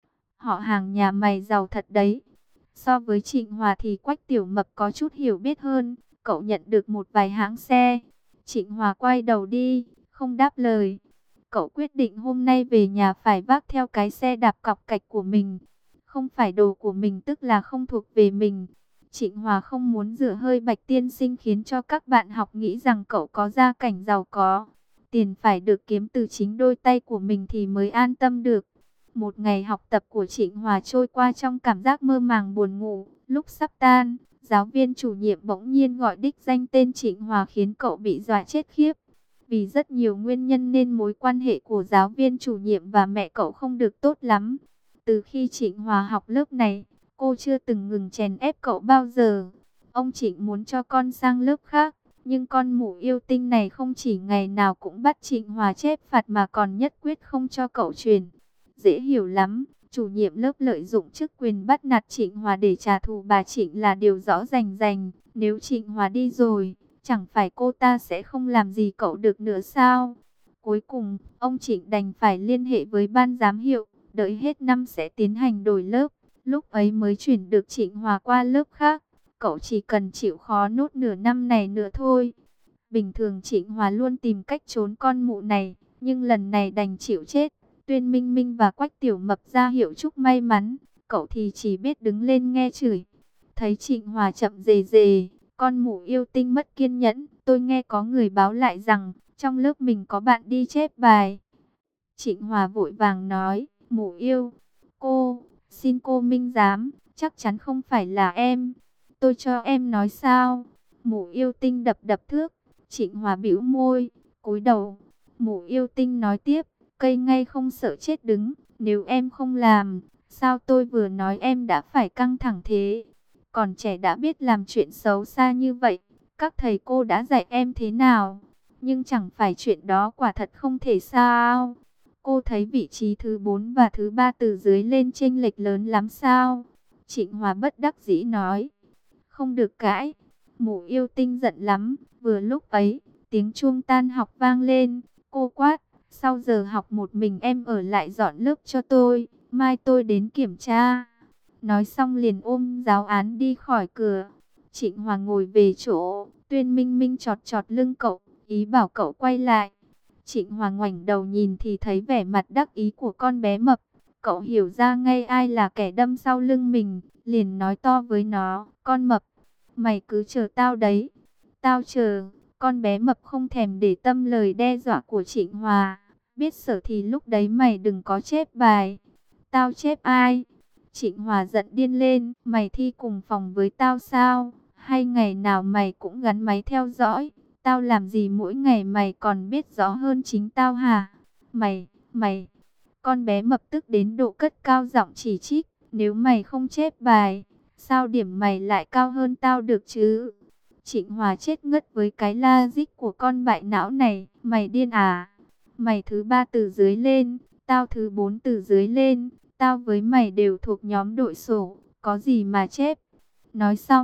Họ hàng nhà mày giàu thật đấy. So với Trịnh Hòa thì Quách Tiểu Mập có chút hiểu biết hơn. Cậu nhận được một vài hãng xe. Trịnh Hòa quay đầu đi, không đáp lời. Cậu quyết định hôm nay về nhà phải vác theo cái xe đạp cọc cạch của mình. Không phải đồ của mình tức là không thuộc về mình. Trịnh Hòa không muốn rửa hơi Bạch tiên sinh khiến cho các bạn học nghĩ rằng cậu có gia cảnh giàu có. Tiền phải được kiếm từ chính đôi tay của mình thì mới an tâm được. Một ngày học tập của Trịnh Hòa trôi qua trong cảm giác mơ màng buồn ngủ. Lúc sắp tan, giáo viên chủ nhiệm bỗng nhiên gọi đích danh tên Trịnh Hòa khiến cậu bị dọa chết khiếp. Vì rất nhiều nguyên nhân nên mối quan hệ của giáo viên chủ nhiệm và mẹ cậu không được tốt lắm. Từ khi Trịnh Hòa học lớp này, cô chưa từng ngừng chèn ép cậu bao giờ. Ông Trịnh muốn cho con sang lớp khác, nhưng con mụ yêu tinh này không chỉ ngày nào cũng bắt Trịnh Hòa chép phạt mà còn nhất quyết không cho cậu truyền. Dễ hiểu lắm, chủ nhiệm lớp lợi dụng chức quyền bắt nạt Trịnh Hòa để trả thù bà Trịnh là điều rõ rành rành. Nếu Trịnh Hòa đi rồi, chẳng phải cô ta sẽ không làm gì cậu được nữa sao? Cuối cùng, ông Trịnh đành phải liên hệ với ban giám hiệu, đợi hết năm sẽ tiến hành đổi lớp. Lúc ấy mới chuyển được Trịnh Hòa qua lớp khác. Cậu chỉ cần chịu khó nốt nửa năm này nữa thôi. Bình thường Trịnh Hòa luôn tìm cách trốn con mụ này, nhưng lần này đành chịu chết. Tuyên Minh Minh và Quách Tiểu Mập ra hiệu chúc may mắn, cậu thì chỉ biết đứng lên nghe chửi. Thấy Trịnh Hòa chậm rề rề, con mụ yêu tinh mất kiên nhẫn. Tôi nghe có người báo lại rằng trong lớp mình có bạn đi chép bài. Trịnh Hòa vội vàng nói, mụ yêu, cô, xin cô minh giám, chắc chắn không phải là em. Tôi cho em nói sao? Mụ yêu tinh đập đập thước. Trịnh Hòa bĩu môi, cúi đầu. Mụ yêu tinh nói tiếp, cây ngay không sợ chết đứng. Nếu em không làm, sao tôi vừa nói em đã phải căng thẳng thế? Còn trẻ đã biết làm chuyện xấu xa như vậy, các thầy cô đã dạy em thế nào? Nhưng chẳng phải chuyện đó quả thật không thể sao? Cô thấy vị trí thứ bốn và thứ ba từ dưới lên chênh lệch lớn lắm sao? Trịnh Hòa bất đắc dĩ nói. Không được cãi. Mụ yêu tinh giận lắm. Vừa lúc ấy, tiếng chuông tan học vang lên. Cô quát, sau giờ học một mình em ở lại dọn lớp cho tôi. Mai tôi đến kiểm tra. Nói xong liền ôm giáo án đi khỏi cửa. Trịnh Hòa ngồi về chỗ. Tuyên Minh Minh chọt chọt lưng cậu, ý bảo cậu quay lại. Trịnh Hòa ngoảnh đầu nhìn thì thấy vẻ mặt đắc ý của con bé mập. Cậu hiểu ra ngay ai là kẻ đâm sau lưng mình, liền nói to với nó, con mập, mày cứ chờ tao đấy. Tao chờ. Con bé mập không thèm để tâm lời đe dọa của Trịnh Hòa. Biết sợ thì lúc đấy mày đừng có chép bài. Tao chép ai? Trịnh Hòa giận điên lên, mày thi cùng phòng với tao sao? Hay ngày nào mày cũng gắn máy theo dõi? Tao làm gì mỗi ngày mày còn biết rõ hơn chính tao hả? Mày, mày. Con bé mập tức đến độ cất cao giọng chỉ trích. Nếu mày không chép bài, sao điểm mày lại cao hơn tao được chứ? Trịnh Hòa chết ngất với cái logic của con bại não này. Mày điên à? Mày thứ ba từ dưới lên, tao thứ bốn từ dưới lên. Tao với mày đều thuộc nhóm đội sổ, có gì mà chép? Nói xong,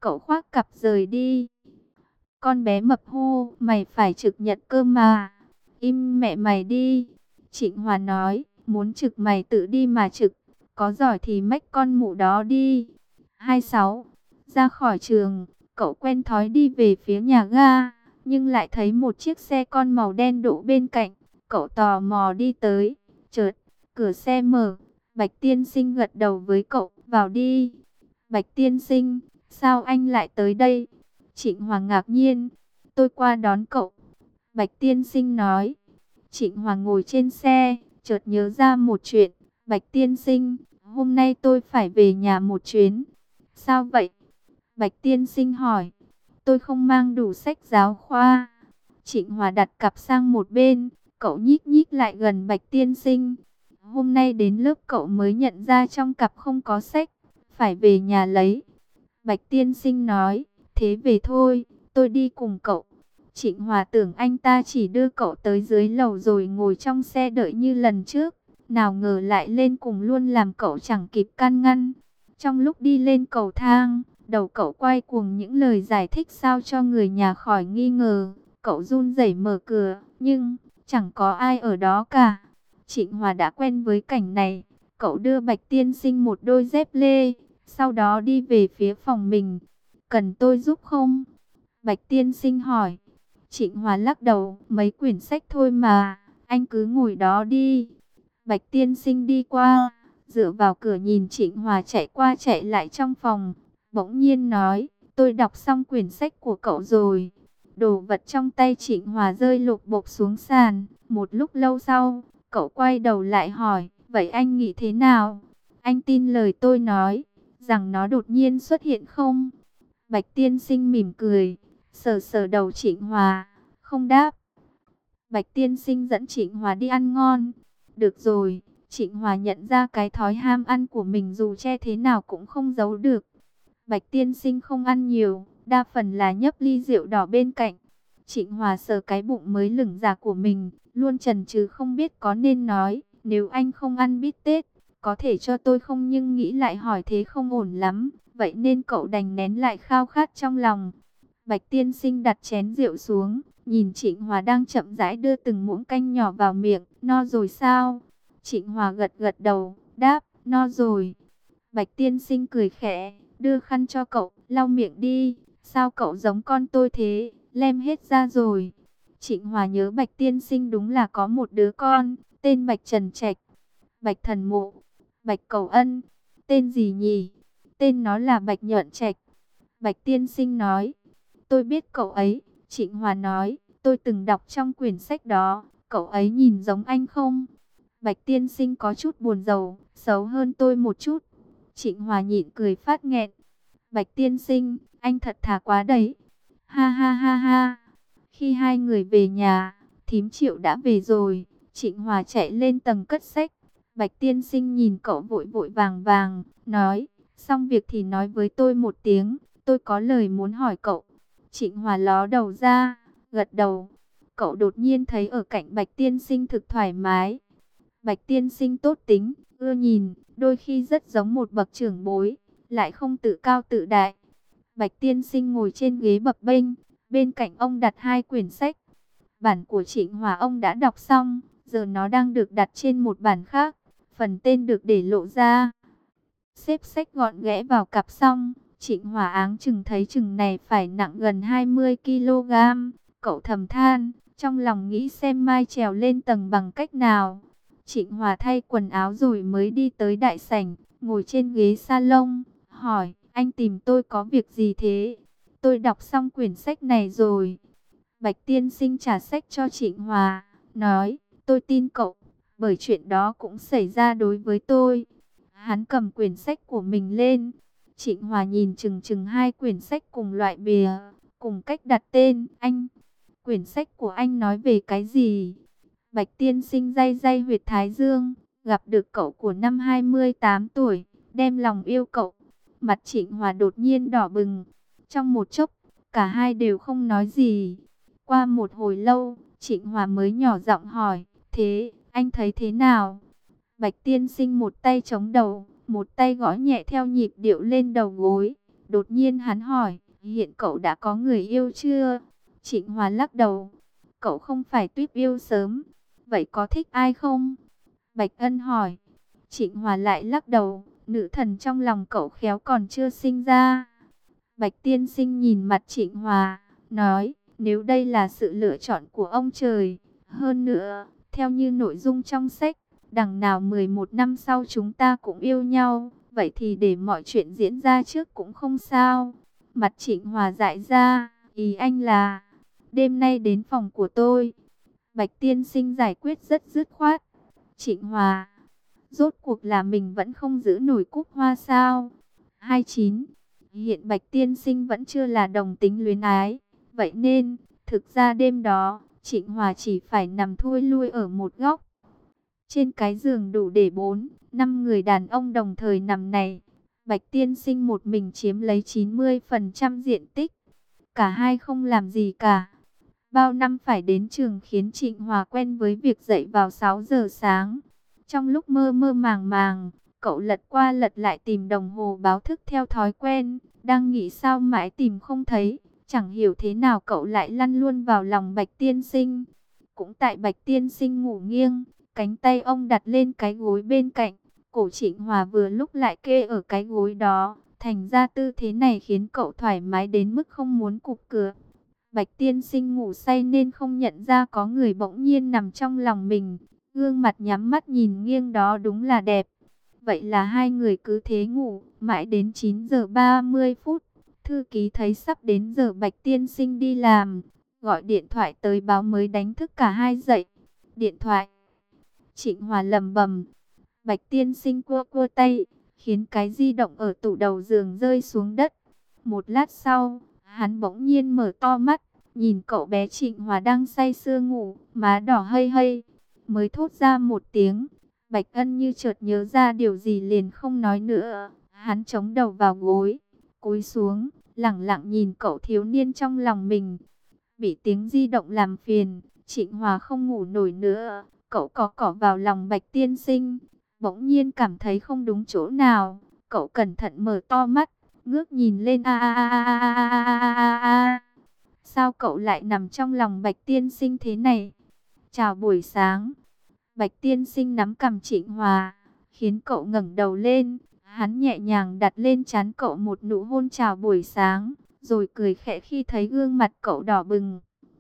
Cậu khoác cặp rời đi. Con bé mập hô, mày phải trực nhật cơ mà. Im mẹ mày đi. Trịnh Hòa nói, muốn trực mày tự đi mà trực. Có giỏi thì mách con mụ đó đi. hai mươi sáu. Ra khỏi trường, cậu quen thói đi về phía nhà ga, nhưng lại thấy một chiếc xe con màu đen đỗ bên cạnh. Cậu tò mò đi tới, chợt cửa xe mở. Bạch Tiên Sinh gật đầu với cậu, vào đi. Bạch Tiên Sinh, sao anh lại tới đây? Trịnh Hoàng ngạc nhiên, tôi qua đón cậu. Bạch Tiên Sinh nói. Trịnh Hoàng ngồi trên xe, chợt nhớ ra một chuyện. Bạch Tiên Sinh, hôm nay tôi phải về nhà một chuyến. Sao vậy? Bạch Tiên Sinh hỏi. Tôi không mang đủ sách giáo khoa. Trịnh Hòa đặt cặp sang một bên, cậu nhích nhích lại gần Bạch Tiên Sinh. Hôm nay đến lớp cậu mới nhận ra trong cặp không có sách, phải về nhà lấy. Bạch Tiên Sinh nói, thế về thôi, tôi đi cùng cậu. Trịnh Hòa tưởng anh ta chỉ đưa cậu tới dưới lầu rồi ngồi trong xe đợi như lần trước. Nào ngờ lại lên cùng luôn làm cậu chẳng kịp can ngăn. Trong lúc đi lên cầu thang, đầu cậu quay cuồng những lời giải thích sao cho người nhà khỏi nghi ngờ. Cậu run rẩy mở cửa, nhưng chẳng có ai ở đó cả. Trịnh Hòa đã quen với cảnh này. Cậu đưa Bạch Tiên Sinh một đôi dép lê, sau đó đi về phía phòng mình. Cần tôi giúp không? Bạch Tiên Sinh hỏi. Trịnh Hòa lắc đầu, mấy quyển sách thôi mà, anh cứ ngồi đó đi. Bạch Tiên Sinh đi qua, dựa vào cửa nhìn Trịnh Hòa chạy qua chạy lại trong phòng. Bỗng nhiên nói, tôi đọc xong quyển sách của cậu rồi. Đồ vật trong tay Trịnh Hòa rơi lục bộp xuống sàn. Một lúc lâu sau, cậu quay đầu lại hỏi, vậy anh nghĩ thế nào? Anh tin lời tôi nói, rằng nó đột nhiên xuất hiện không? Bạch Tiên Sinh mỉm cười, sờ sờ đầu Trịnh Hòa, không đáp. Bạch Tiên Sinh dẫn Trịnh Hòa đi ăn ngon. Được rồi, Trịnh Hòa nhận ra cái thói ham ăn của mình dù che thế nào cũng không giấu được. Bạch Tiên Sinh không ăn nhiều, đa phần là nhấp ly rượu đỏ bên cạnh. Trịnh Hòa sờ cái bụng mới lửng ra của mình, luôn chần chừ không biết có nên nói, nếu anh không ăn bít tết, có thể cho tôi không, nhưng nghĩ lại hỏi thế không ổn lắm, vậy nên cậu đành nén lại khao khát trong lòng. Bạch Tiên Sinh đặt chén rượu xuống, nhìn Trịnh Hòa đang chậm rãi đưa từng muỗng canh nhỏ vào miệng, no rồi sao? Trịnh Hòa gật gật đầu, đáp, no rồi. Bạch Tiên Sinh cười khẽ, đưa khăn cho cậu, lau miệng đi, sao cậu giống con tôi thế, lem hết ra rồi. Trịnh Hòa nhớ Bạch Tiên Sinh đúng là có một đứa con, tên Bạch Trần Trạch, Bạch Thần Mộ, Bạch Cầu Ân, tên gì nhỉ? Tên nó là Bạch Nhợn Trạch. Bạch Tiên Sinh nói, tôi biết cậu ấy. Trịnh Hòa nói, tôi từng đọc trong quyển sách đó, cậu ấy nhìn giống anh không? Bạch Tiên Sinh có chút buồn rầu, xấu hơn tôi một chút. Trịnh Hòa nhịn cười phát nghẹn. Bạch Tiên Sinh, anh thật thà quá đấy. Ha ha ha ha. Khi hai người về nhà, thím Triệu đã về rồi. Trịnh Hòa chạy lên tầng cất sách. Bạch Tiên Sinh nhìn cậu vội vội vàng vàng, nói, xong việc thì nói với tôi một tiếng, tôi có lời muốn hỏi cậu. Trịnh Hòa ló đầu ra, gật đầu. Cậu đột nhiên thấy ở cạnh Bạch Tiên Sinh thực thoải mái. Bạch Tiên Sinh tốt tính, ưa nhìn, đôi khi rất giống một bậc trưởng bối, lại không tự cao tự đại. Bạch Tiên Sinh ngồi trên ghế bập bênh, bên cạnh ông đặt hai quyển sách. Bản của Trịnh Hòa ông đã đọc xong, giờ nó đang được đặt trên một bản khác, phần tên được để lộ ra. Xếp sách gọn ghẽ vào cặp xong, Trịnh Hòa áng chừng thấy chừng này phải nặng gần hai mươi ki lô gam. Cậu thầm than, trong lòng nghĩ xem mai trèo lên tầng bằng cách nào. Trịnh Hòa thay quần áo rồi mới đi tới đại sảnh, ngồi trên ghế salon, hỏi, anh tìm tôi có việc gì thế? Tôi đọc xong quyển sách này rồi. Bạch Tiên Sinh trả sách cho Trịnh Hòa, nói, tôi tin cậu, bởi chuyện đó cũng xảy ra đối với tôi. Hắn cầm quyển sách của mình lên. Trịnh Hòa nhìn chừng chừng hai quyển sách cùng loại bìa, cùng cách đặt tên. Anh, quyển sách của anh nói về cái gì? Bạch Tiên Sinh day day huyệt thái dương, gặp được cậu của năm hai mươi tám tuổi, đem lòng yêu cậu. Mặt Trịnh Hòa đột nhiên đỏ bừng. Trong một chốc, cả hai đều không nói gì. Qua một hồi lâu, Trịnh Hòa mới nhỏ giọng hỏi, thế, anh thấy thế nào? Bạch Tiên Sinh một tay chống đầu, một tay gõ nhẹ theo nhịp điệu lên đầu gối, Đột nhiên hắn hỏi, hiện cậu đã có người yêu chưa? Trịnh Hòa lắc đầu, cậu không phải tuýp yêu sớm, vậy có thích ai không? Bạch Ân hỏi. Trịnh Hòa lại lắc đầu, nữ thần trong lòng cậu khéo còn chưa sinh ra. Bạch Tiên Sinh nhìn mặt Trịnh Hòa, nói, nếu đây là sự lựa chọn của ông trời, hơn nữa, theo như nội dung trong sách, đằng nào mười một năm sau chúng ta cũng yêu nhau, vậy thì để mọi chuyện diễn ra trước cũng không sao. Mặt Trịnh Hòa dại ra, ý anh là, đêm nay đến phòng của tôi. Bạch Tiên Sinh giải quyết rất dứt khoát. Trịnh Hòa, rốt cuộc là mình vẫn không giữ nổi Cúc Hoa sao? hai mươi chín. Hiện Bạch Tiên Sinh vẫn chưa là đồng tính luyến ái. Vậy nên, thực ra đêm đó, Trịnh Hòa chỉ phải nằm thui lui ở một góc. Trên cái giường đủ để bốn, năm người đàn ông đồng thời nằm này. Bạch Tiên Sinh một mình chiếm lấy chín mươi phần trăm diện tích. Cả hai không làm gì cả. Bao năm phải đến trường khiến Trịnh Hòa quen với việc dậy vào sáu giờ sáng. Trong lúc mơ mơ màng màng, cậu lật qua lật lại tìm đồng hồ báo thức theo thói quen. Đang nghĩ sao mãi tìm không thấy. Chẳng hiểu thế nào cậu lại lăn luôn vào lòng Bạch Tiên Sinh. Cũng tại Bạch Tiên Sinh ngủ nghiêng, cánh tay ông đặt lên cái gối bên cạnh. Cổ Trịnh Hòa vừa lúc lại kê ở cái gối đó. Thành ra tư thế này khiến cậu thoải mái đến mức không muốn cụp cửa. Bạch Tiên Sinh ngủ say nên không nhận ra có người bỗng nhiên nằm trong lòng mình. Gương mặt nhắm mắt nhìn nghiêng đó đúng là đẹp. Vậy là hai người cứ thế ngủ, mãi đến chín giờ ba mươi phút. Thư ký thấy sắp đến giờ Bạch Tiên Sinh đi làm, gọi điện thoại tới báo mới đánh thức cả hai dậy. Điện thoại. Trịnh Hòa lầm bầm. Bạch Tiên Sinh cua cua tay, khiến cái di động ở tủ đầu giường rơi xuống đất. Một lát sau, hắn bỗng nhiên mở to mắt, nhìn cậu bé Trịnh Hòa đang say sưa ngủ, má đỏ hây hây, mới thốt ra một tiếng. Bạch Ân như chợt nhớ ra điều gì liền không nói nữa. Hắn chống đầu vào gối, cúi xuống, lẳng lặng nhìn cậu thiếu niên trong lòng mình. Bị tiếng di động làm phiền, Trịnh Hòa không ngủ nổi nữa. Cậu cọ cọ vào lòng Bạch Tiên Sinh, bỗng nhiên cảm thấy không đúng chỗ nào. Cậu cẩn thận mở to mắt, ngước nhìn lên. A a a a a a a a a. Sao cậu lại nằm trong lòng Bạch Tiên Sinh thế này? Chào buổi sáng. Bạch Tiên Sinh nắm cằm Trịnh Hòa, khiến cậu ngẩng đầu lên. Hắn nhẹ nhàng đặt lên trán cậu một nụ hôn chào buổi sáng, rồi cười khẽ khi thấy gương mặt cậu đỏ bừng.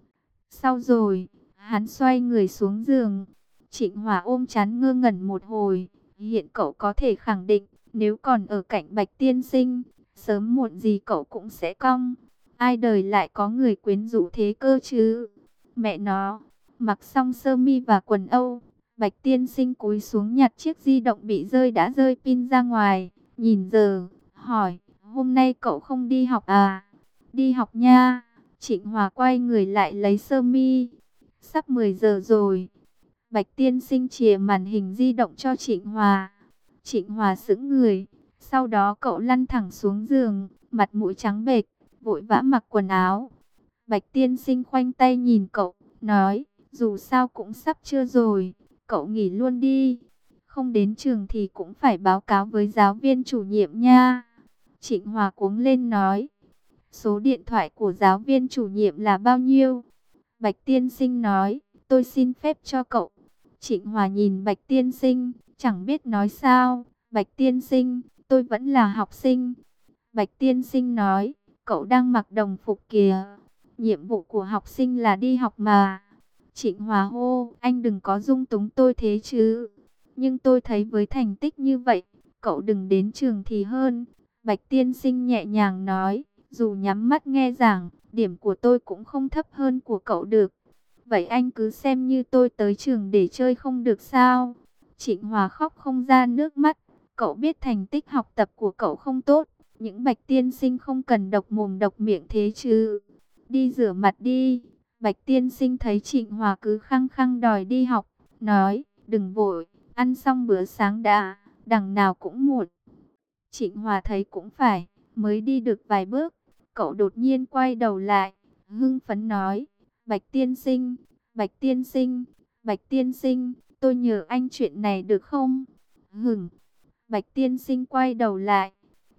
Sau rồi, hắn xoay người xuống giường. Trịnh Hòa ôm trán ngơ ngẩn một hồi. Hiện cậu có thể khẳng định, nếu còn ở cạnh Bạch Tiên Sinh, sớm muộn gì cậu cũng sẽ cong. Ai đời lại có người quyến rũ thế cơ chứ? Mẹ nó, mặc xong sơ mi và quần Âu, Bạch Tiên Sinh cúi xuống nhặt chiếc di động bị rơi đã rơi pin ra ngoài. Nhìn giờ, hỏi, hôm nay cậu không đi học à? Đi học nha. Trịnh Hòa quay người lại lấy sơ mi. Sắp mười giờ rồi. Bạch Tiên Sinh chìa màn hình di động cho Trịnh Hòa. Trịnh Hòa sững người. Sau đó cậu lăn thẳng xuống giường, mặt mũi trắng bệch, vội vã mặc quần áo. Bạch Tiên Sinh khoanh tay nhìn cậu, nói, dù sao cũng sắp trưa rồi, cậu nghỉ luôn đi. Không đến trường thì cũng phải báo cáo với giáo viên chủ nhiệm nha. Trịnh Hòa cuống lên nói, số điện thoại của giáo viên chủ nhiệm là bao nhiêu? Bạch Tiên Sinh nói, tôi xin phép cho cậu. Trịnh Hòa nhìn Bạch Tiên Sinh, chẳng biết nói sao. Bạch Tiên Sinh, tôi vẫn là học sinh. Bạch Tiên Sinh nói, cậu đang mặc đồng phục kìa. Nhiệm vụ của học sinh là đi học mà. Trịnh Hòa hô, anh đừng có dung túng tôi thế chứ. Nhưng tôi thấy với thành tích như vậy, cậu đừng đến trường thì hơn. Bạch Tiên Sinh nhẹ nhàng nói, dù nhắm mắt nghe giảng, điểm của tôi cũng không thấp hơn của cậu được. Vậy anh cứ xem như tôi tới trường để chơi không được sao? Trịnh Hòa khóc không ra nước mắt. Cậu biết thành tích học tập của cậu không tốt. Những Bạch Tiên Sinh không cần độc mồm độc miệng thế chứ. Đi rửa mặt đi. Bạch Tiên Sinh thấy Trịnh Hòa cứ khăng khăng đòi đi học, nói, đừng vội, ăn xong bữa sáng đã, đằng nào cũng muộn. Trịnh Hòa thấy cũng phải, mới đi được vài bước, cậu đột nhiên quay đầu lại, hưng phấn nói, Bạch Tiên Sinh, Bạch Tiên Sinh, Bạch Tiên Sinh, tôi nhờ anh chuyện này được không? Hửng. Bạch Tiên Sinh quay đầu lại,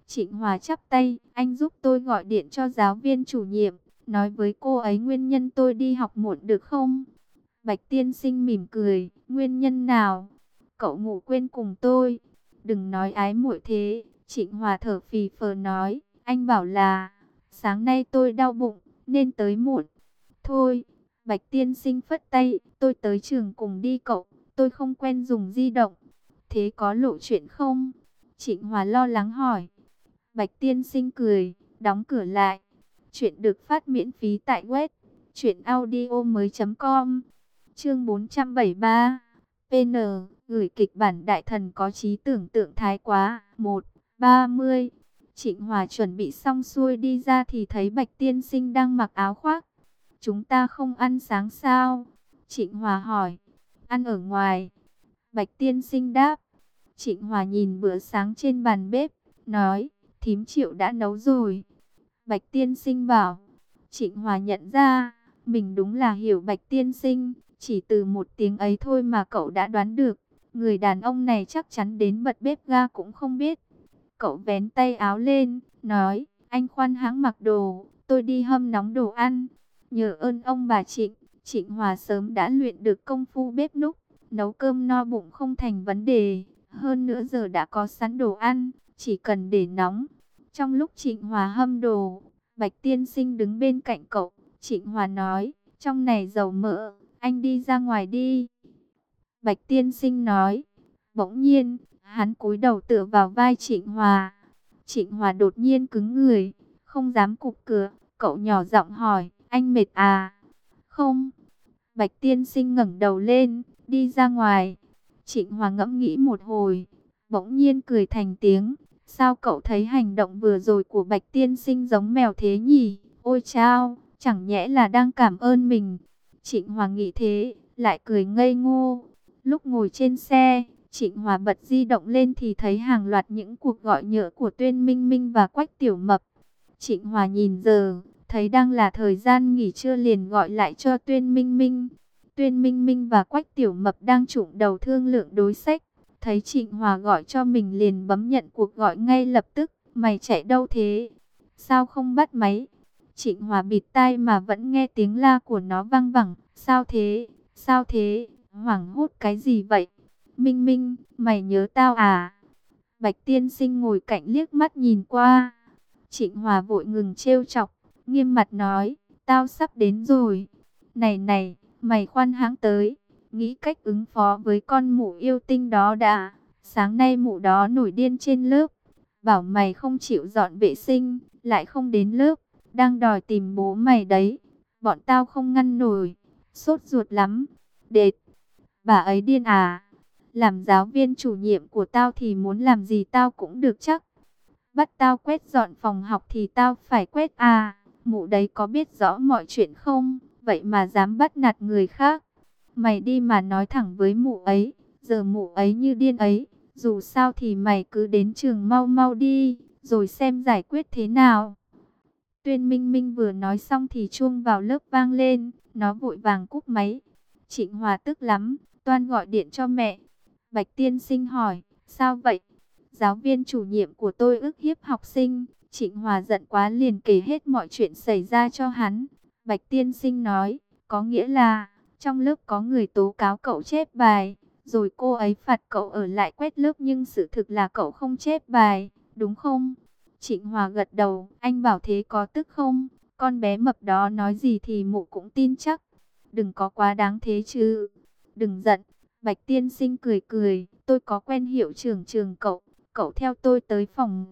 Trịnh Hòa chắp tay, anh giúp tôi gọi điện cho giáo viên chủ nhiệm, nói với cô ấy nguyên nhân tôi đi học muộn được không? Bạch tiên sinh mỉm cười, nguyên nhân nào? Cậu ngủ quên cùng tôi. Đừng nói ái muội thế. Trịnh Hòa thở phì phờ nói, anh bảo là sáng nay tôi đau bụng nên tới muộn. Thôi, Bạch tiên sinh phất tay, tôi tới trường cùng đi cậu, tôi không quen dùng di động. Thế có lộ chuyện không? Trịnh Hòa lo lắng hỏi. Bạch tiên sinh cười, đóng cửa lại. Chuyện được phát miễn phí tại web truyện audio mới.com. Chương bốn trăm bảy mươi ba. pê en gửi kịch bản đại thần có trí tưởng tượng thái quá. một ba mươi. Trịnh Hòa chuẩn bị xong xuôi đi ra thì thấy Bạch tiên sinh đang mặc áo khoác. Chúng ta không ăn sáng sao? Trịnh Hòa hỏi. Ăn ở ngoài. Bạch tiên sinh đáp. Trịnh Hòa nhìn bữa sáng trên bàn bếp, nói, thím Triệu đã nấu rồi. Bạch tiên sinh bảo. Trịnh Hòa nhận ra, mình đúng là hiểu Bạch tiên sinh, chỉ từ một tiếng ấy thôi mà cậu đã đoán được. Người đàn ông này chắc chắn đến bật bếp ga cũng không biết. Cậu vén tay áo lên, nói, anh khoan hãng mặc đồ, tôi đi hâm nóng đồ ăn. Nhờ ơn ông bà Trịnh, Trịnh Hòa sớm đã luyện được công phu bếp núc, nấu cơm no bụng không thành vấn đề. Hơn nữa giờ đã có sẵn đồ ăn, chỉ cần để nóng. Trong lúc Trịnh Hòa hâm đồ, Bạch tiên sinh đứng bên cạnh cậu. Trịnh Hòa nói, trong này dầu mỡ, anh đi ra ngoài đi. Bạch tiên sinh nói. Bỗng nhiên, hắn cúi đầu tựa vào vai Trịnh Hòa. Trịnh Hòa đột nhiên cứng người, không dám cụp cửa. Cậu nhỏ giọng hỏi, anh mệt à? Không. Bạch tiên sinh ngẩng đầu lên, đi ra ngoài. Trịnh Hòa ngẫm nghĩ một hồi, bỗng nhiên cười thành tiếng. Sao cậu thấy hành động vừa rồi của Bạch tiên sinh giống mèo thế nhỉ? Ôi chao, chẳng nhẽ là đang cảm ơn mình. Trịnh Hòa nghĩ thế, lại cười ngây ngô. Lúc ngồi trên xe, Trịnh Hòa bật di động lên thì thấy hàng loạt những cuộc gọi nhỡ của Tuyên Minh Minh và Quách Tiểu Mập. Trịnh Hòa nhìn giờ, thấy đang là thời gian nghỉ trưa liền gọi lại cho Tuyên Minh Minh. Tuyên Minh Minh và Quách Tiểu Mập đang trụng đầu thương lượng đối sách. Thấy Trịnh Hòa gọi cho mình liền bấm nhận cuộc gọi ngay lập tức. Mày chạy đâu thế? Sao không bắt máy? Trịnh Hòa bịt tai mà vẫn nghe tiếng la của nó vang vẳng. Sao thế? Sao thế? Hoảng hốt cái gì vậy? Minh Minh, mày nhớ tao à? Bạch tiên sinh ngồi cạnh liếc mắt nhìn qua. Trịnh Hòa vội ngừng trêu chọc, nghiêm mặt nói, tao sắp đến rồi. Này này, mày khoan hãng tới, nghĩ cách ứng phó với con mụ yêu tinh đó đã. Sáng nay mụ đó nổi điên trên lớp, bảo mày không chịu dọn vệ sinh, lại không đến lớp, đang đòi tìm bố mày đấy. Bọn tao không ngăn nổi, sốt ruột lắm. Đệt, bà ấy điên à? Làm giáo viên chủ nhiệm của tao thì muốn làm gì tao cũng được chắc. Bắt tao quét dọn phòng học thì tao phải quét à? Mụ đấy có biết rõ mọi chuyện không? Vậy mà dám bắt nạt người khác. Mày đi mà nói thẳng với mụ ấy. Giờ mụ ấy như điên ấy. Dù sao thì mày cứ đến trường mau mau đi, rồi xem giải quyết thế nào. Tuyên Minh Minh vừa nói xong thì chuông vào lớp vang lên. Nó vội vàng cúp máy. Trịnh Hòa tức lắm, toan gọi điện cho mẹ. Bạch tiên sinh hỏi, sao vậy? Giáo viên chủ nhiệm của tôi ức hiếp học sinh. Trịnh Hòa giận quá liền kể hết mọi chuyện xảy ra cho hắn. Bạch tiên sinh nói, có nghĩa là trong lớp có người tố cáo cậu chép bài, rồi cô ấy phạt cậu ở lại quét lớp, nhưng sự thực là cậu không chép bài, đúng không? Trịnh Hòa gật đầu, anh bảo thế có tức không? Con bé mập đó nói gì thì mụ cũng tin chắc. Đừng có quá đáng thế chứ. Đừng giận. Bạch tiên sinh cười cười, tôi có quen hiệu trưởng trường cậu, cậu theo tôi tới phòng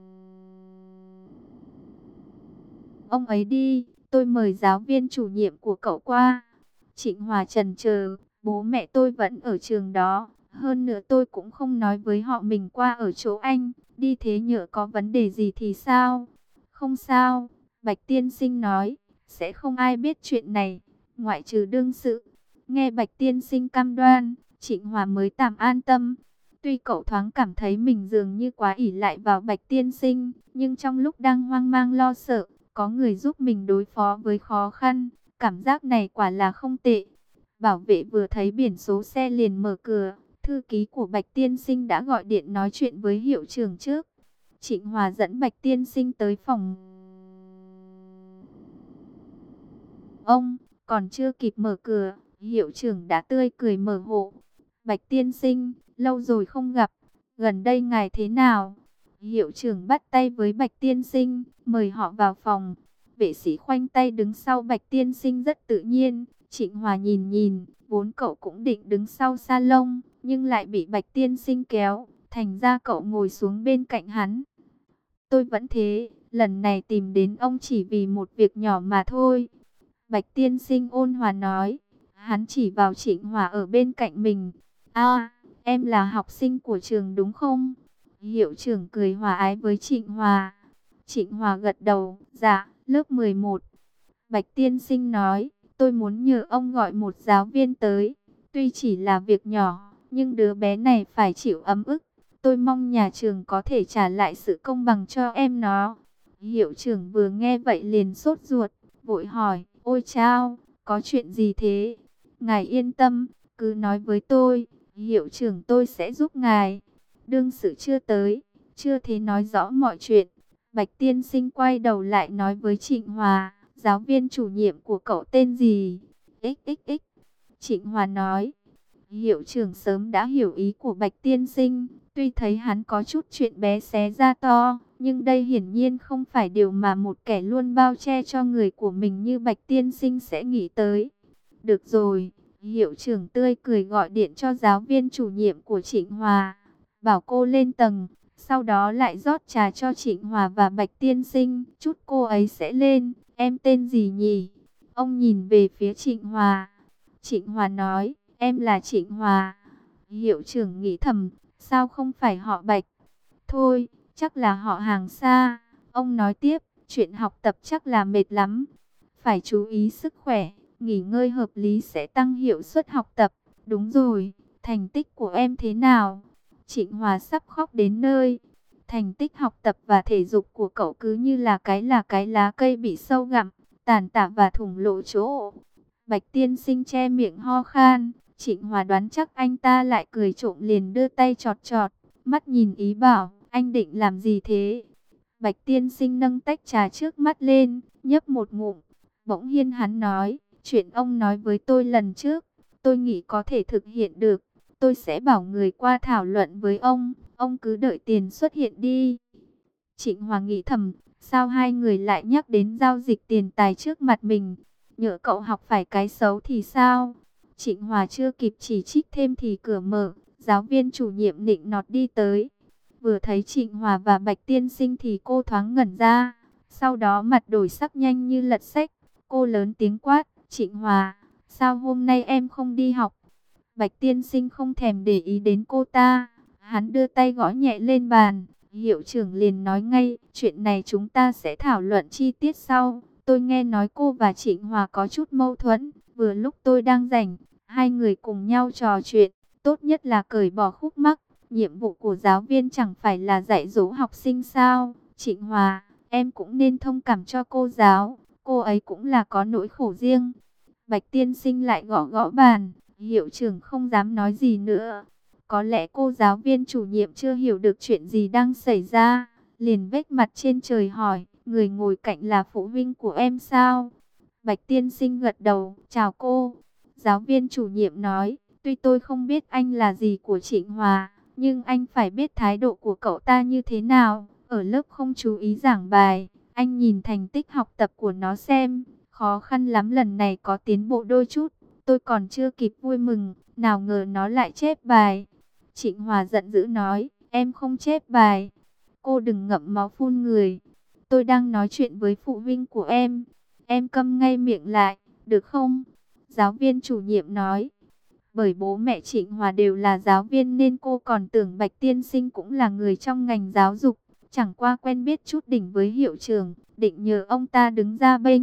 ông ấy đi, tôi mời giáo viên chủ nhiệm của cậu qua. Trịnh Hòa chần chờ, bố mẹ tôi vẫn ở trường đó, hơn nữa tôi cũng không nói với họ mình qua ở chỗ anh, đi thế nhỡ có vấn đề gì thì sao? Không sao, Bạch tiên sinh nói, sẽ không ai biết chuyện này, ngoại trừ đương sự. Nghe Bạch tiên sinh cam đoan, Trịnh Hòa mới tạm an tâm. Tuy cậu thoáng cảm thấy mình dường như quá ỷ lại vào Bạch tiên sinh, nhưng trong lúc đang hoang mang lo sợ, có người giúp mình đối phó với khó khăn, cảm giác này quả là không tệ. Bảo vệ vừa thấy biển số xe liền mở cửa, thư ký của Bạch tiên sinh đã gọi điện nói chuyện với hiệu trưởng trước. Trịnh Hòa dẫn Bạch tiên sinh tới phòng ông, còn chưa kịp mở cửa, hiệu trưởng đã tươi cười mở hộ. Bạch tiên sinh, lâu rồi không gặp, gần đây ngài thế nào? Hiệu trưởng bắt tay với Bạch tiên sinh, mời họ vào phòng. Vệ sĩ khoanh tay đứng sau Bạch tiên sinh rất tự nhiên. Trịnh Hòa nhìn nhìn, vốn cậu cũng định đứng sau salon, nhưng lại bị Bạch tiên sinh kéo, thành ra cậu ngồi xuống bên cạnh hắn. Tôi vẫn thế, lần này tìm đến ông chỉ vì một việc nhỏ mà thôi. Bạch tiên sinh ôn hòa nói, hắn chỉ vào Trịnh Hòa ở bên cạnh mình. À, em là học sinh của trường đúng không? Hiệu trưởng cười hòa ái với Trịnh Hòa. Trịnh Hòa gật đầu, dạ, lớp mười một. Bạch tiên sinh nói, tôi muốn nhờ ông gọi một giáo viên tới. Tuy chỉ là việc nhỏ, nhưng đứa bé này phải chịu ấm ức. Tôi mong nhà trường có thể trả lại sự công bằng cho em nó. Hiệu trưởng vừa nghe vậy liền sốt ruột, vội hỏi, ôi chao, có chuyện gì thế? Ngài yên tâm, cứ nói với tôi, hiệu trưởng tôi sẽ giúp ngài. Đương sự chưa tới, chưa thể nói rõ mọi chuyện. Bạch tiên sinh quay đầu lại nói với Trịnh Hòa, giáo viên chủ nhiệm của cậu tên gì? ích ích ích. Trịnh Hòa nói, hiệu trưởng sớm đã hiểu ý của Bạch tiên sinh. Tuy thấy hắn có chút chuyện bé xé ra to, nhưng đây hiển nhiên không phải điều mà một kẻ luôn bao che cho người của mình như Bạch tiên sinh sẽ nghĩ tới. Được rồi, hiệu trưởng tươi cười gọi điện cho giáo viên chủ nhiệm của Trịnh Hòa, bảo cô lên tầng, sau đó lại rót trà cho Trịnh Hòa và Bạch tiên sinh, chút cô ấy sẽ lên. Em tên gì nhỉ? Ông nhìn về phía Trịnh Hòa. Trịnh Hòa nói, em là Trịnh Hòa. Hiệu trưởng nghĩ thầm, sao không phải họ Bạch? Thôi, chắc là họ hàng xa. Ông nói tiếp, chuyện học tập chắc là mệt lắm. Phải chú ý sức khỏe, nghỉ ngơi hợp lý sẽ tăng hiệu suất học tập. Đúng rồi, thành tích của em thế nào? Trịnh Hòa sắp khóc đến nơi. Thành tích học tập và thể dục của cậu cứ như là cái là cái lá cây bị sâu gặm, tàn tạ và thủng lỗ chỗ. Bạch tiên sinh che miệng ho khan. Trịnh Hòa đoán chắc anh ta lại cười trộm liền đưa tay chọt chọt, mắt nhìn ý bảo, anh định làm gì thế? Bạch tiên sinh nâng tách trà trước mắt lên, nhấp một ngụm. Bỗng nhiên hắn nói, chuyện ông nói với tôi lần trước, tôi nghĩ có thể thực hiện được. Tôi sẽ bảo người qua thảo luận với ông, ông cứ đợi tiền xuất hiện đi. Trịnh Hòa nghĩ thầm, sao hai người lại nhắc đến giao dịch tiền tài trước mặt mình? Nhỡ cậu học phải cái xấu thì sao? Trịnh Hòa chưa kịp chỉ trích thêm thì cửa mở, giáo viên chủ nhiệm nịnh nọt đi tới. Vừa thấy Trịnh Hòa và Bạch tiên sinh thì cô thoáng ngẩn ra, sau đó mặt đổi sắc nhanh như lật sách. Cô lớn tiếng quát, Trịnh Hòa, sao hôm nay em không đi học? Bạch tiên sinh không thèm để ý đến cô ta, hắn đưa tay gõ nhẹ lên bàn. Hiệu trưởng liền nói ngay, chuyện này chúng ta sẽ thảo luận chi tiết sau. Tôi nghe nói cô và Trịnh Hòa có chút mâu thuẫn, vừa lúc tôi đang rảnh, hai người cùng nhau trò chuyện, tốt nhất là cởi bỏ khúc mắc. Nhiệm vụ của giáo viên chẳng phải là dạy dỗ học sinh sao? Trịnh Hòa, em cũng nên thông cảm cho cô giáo, cô ấy cũng là có nỗi khổ riêng. Bạch tiên sinh lại gõ gõ bàn, hiệu trưởng không dám nói gì nữa. Có lẽ cô giáo viên chủ nhiệm chưa hiểu được chuyện gì đang xảy ra, liền vếch mặt trên trời hỏi, người ngồi cạnh là phụ huynh của em sao? Bạch tiên sinh gật đầu, chào cô. Giáo viên chủ nhiệm nói, tuy tôi không biết anh là gì của Trịnh Hòa, nhưng anh phải biết thái độ của cậu ta như thế nào. Ở lớp không chú ý giảng bài, anh nhìn thành tích học tập của nó xem, khó khăn lắm lần này có tiến bộ đôi chút. Tôi còn chưa kịp vui mừng, nào ngờ nó lại chép bài. Trịnh Hòa giận dữ nói, em không chép bài. Cô đừng ngậm máu phun người. Tôi đang nói chuyện với phụ huynh của em. Em câm ngay miệng lại, được không? Giáo viên chủ nhiệm nói. Bởi bố mẹ Trịnh Hòa đều là giáo viên nên cô còn tưởng Bạch tiên sinh cũng là người trong ngành giáo dục. Chẳng qua quen biết chút đỉnh với hiệu trưởng, định nhờ ông ta đứng ra bênh.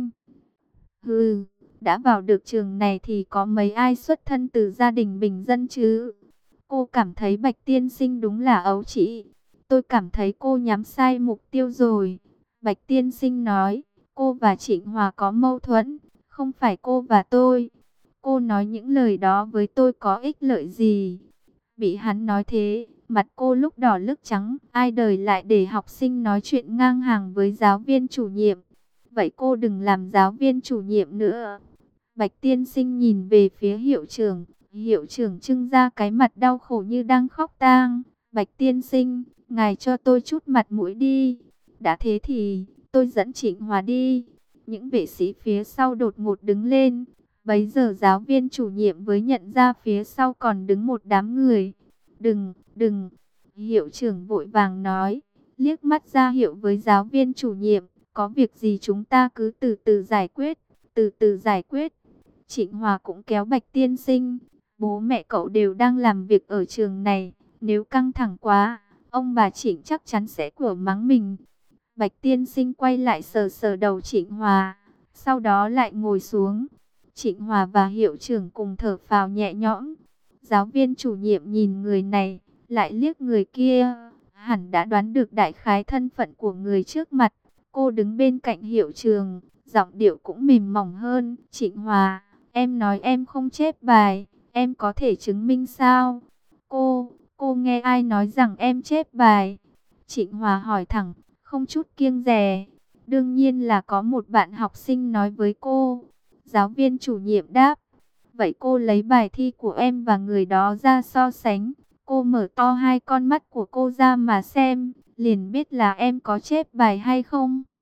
Hừ, đã vào được trường này thì có mấy ai xuất thân từ gia đình bình dân chứ? Cô cảm thấy Bạch tiên sinh đúng là ấu trĩ. Tôi cảm thấy cô nhắm sai mục tiêu rồi. Bạch tiên sinh nói, cô và Trịnh Hòa có mâu thuẫn, không phải cô và tôi. Cô nói những lời đó với tôi có ích lợi gì? Bị hắn nói thế, Mặt cô lúc đỏ lúc trắng, ai đời lại để học sinh nói chuyện ngang hàng với giáo viên chủ nhiệm. Vậy cô đừng làm giáo viên chủ nhiệm nữa. Bạch tiên sinh nhìn về phía hiệu trưởng. Hiệu trưởng trưng ra cái mặt đau khổ như đang khóc tang. Bạch tiên sinh, ngài cho tôi chút mặt mũi đi. Đã thế thì, tôi dẫn Trịnh Hòa đi. Những vệ sĩ phía sau đột ngột đứng lên. Bấy giờ giáo viên chủ nhiệm mới nhận ra phía sau còn đứng một đám người. Đừng, đừng. Hiệu trưởng vội vàng nói. Liếc mắt ra hiệu với giáo viên chủ nhiệm. Có việc gì chúng ta cứ từ từ giải quyết. Từ từ giải quyết. Trịnh Hòa cũng kéo Bạch tiên sinh. Bố mẹ cậu đều đang làm việc ở trường này. Nếu căng thẳng quá, ông bà Trịnh chắc chắn sẽ của mắng mình. Bạch tiên sinh quay lại sờ sờ đầu Trịnh Hòa. Sau đó lại ngồi xuống. Trịnh Hòa và hiệu trưởng cùng thở phào nhẹ nhõm. Giáo viên chủ nhiệm nhìn người này, lại liếc người kia. Hẳn đã đoán được đại khái thân phận của người trước mặt. Cô đứng bên cạnh hiệu trưởng, giọng điệu cũng mềm mỏng hơn. Trịnh Hòa, em nói em không chép bài, em có thể chứng minh sao? Cô, cô nghe ai nói rằng em chép bài? Trịnh Hòa hỏi thẳng, không chút kiêng dè. Đương nhiên là có một bạn học sinh nói với cô. Giáo viên chủ nhiệm đáp. Vậy cô lấy bài thi của em và người đó ra so sánh. Cô mở to hai con mắt của cô ra mà xem, liền biết là em có chép bài hay không.